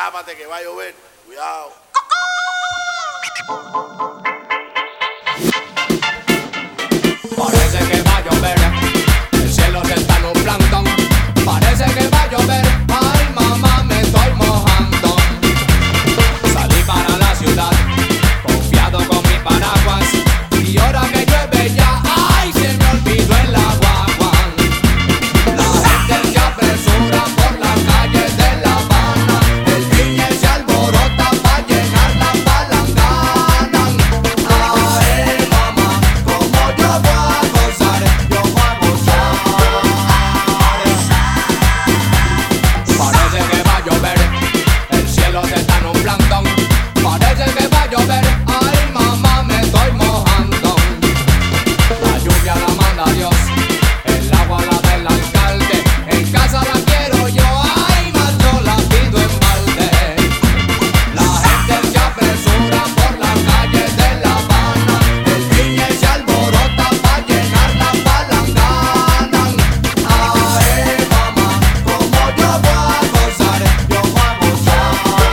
tápate que va a llover. Cuidado. Parece que va a llover, el cielo se está nublando. Parece que va a llover, ay mamá me estoy mojando. Salí para la ciudad, confiado con mi paraguas. Y ahora que llueve ya, ay se me olvidó el agua. La gente se apresura por las calles de La Habana. El niño se alborota para llenar la palangana. Ay mamá, como yo voy a gozar, yo voy a gozar. Parece que va a llover, el cielo se está nublando. Parece que va a llover, ay mamá me estoy mojando. La lluvia la manda Dios, el agua la del alcalde. En casa la quiero yo, ay más yo la pido en balde. La gente se apresura por las calles de La Habana. El niño se alborota para llenar la palangana. Ay mamá, como yo voy a gozar, yo voy a gozar.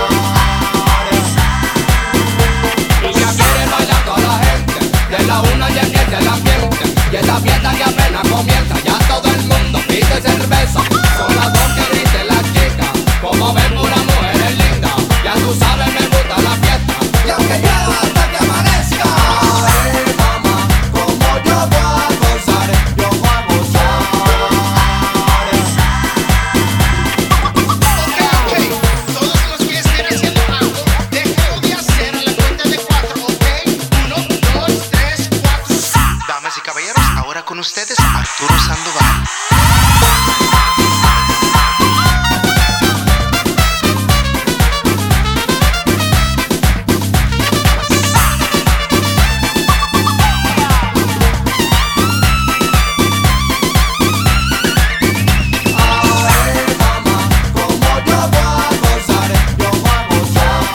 Y ya quiere bailar toda la gente, de la una ya empieza el ambiente. Y esta fiesta que apenas comienza, ya todo el mundo pide cerveza. Son las dos que dicen las chicas, como ven pura mujeres lindas. Ya tú sabes me gusta la fiesta, y aunque llueva hasta que amanezca. Ay mamá, como yo voy a gozar, yo voy a gozar. Ok, todos los que estén haciendo algo, déjenlo de hacer a la cuenta de 4, ¿ok? 1, 2, 3, 4. Damas y caballeros, ahora con ustedes Arturo Sandoval. Ay mamá, como yo voy a gozar, yo voy a gozar.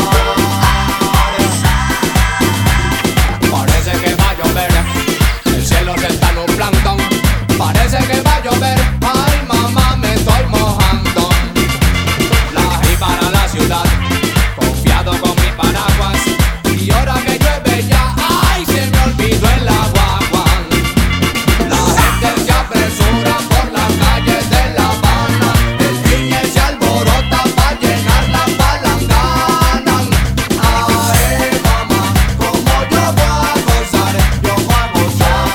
Parece que va a llover, el cielo se está nublando. Parece que va a llover, ay mamá me estoy mojando. La y para la ciudad, confiado con mi paraguas. Y ahora que llueve ya, ay se me olvidó el agua. La gente se apresura por las calles de La Habana. El niño se alborota para llenar la palangana. Ay mamá, como yo voy a gozar, yo voy a gozar.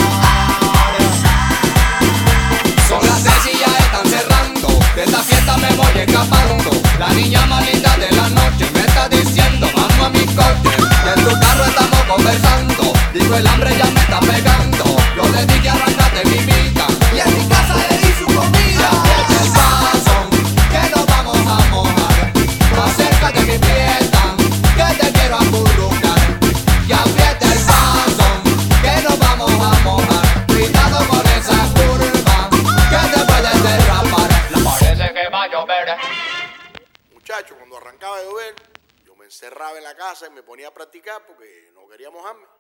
Son las 6 y ya están cerrando, de esta fiesta me voy escapando. La niña más linda de la noche me está diciendo vamos a mi coche. Y en tu carro estamos conversando, digo el hambre ya me está pegando. Yo le dije arrancate mi vida, y en mi casa le di su comida. Aprieta el paso, que nos vamos a mojar. Acércate mi prieta, que te quiero acurrucar. Y aprieta el paso, que nos vamos a mojar. Cuidado con esa curva, que te puedes derrapar. La parece que va a llover. Muchachos, cuando arrancaba a llover, yo me encerraba en la casa y me ponía a practicar porque no quería mojarme.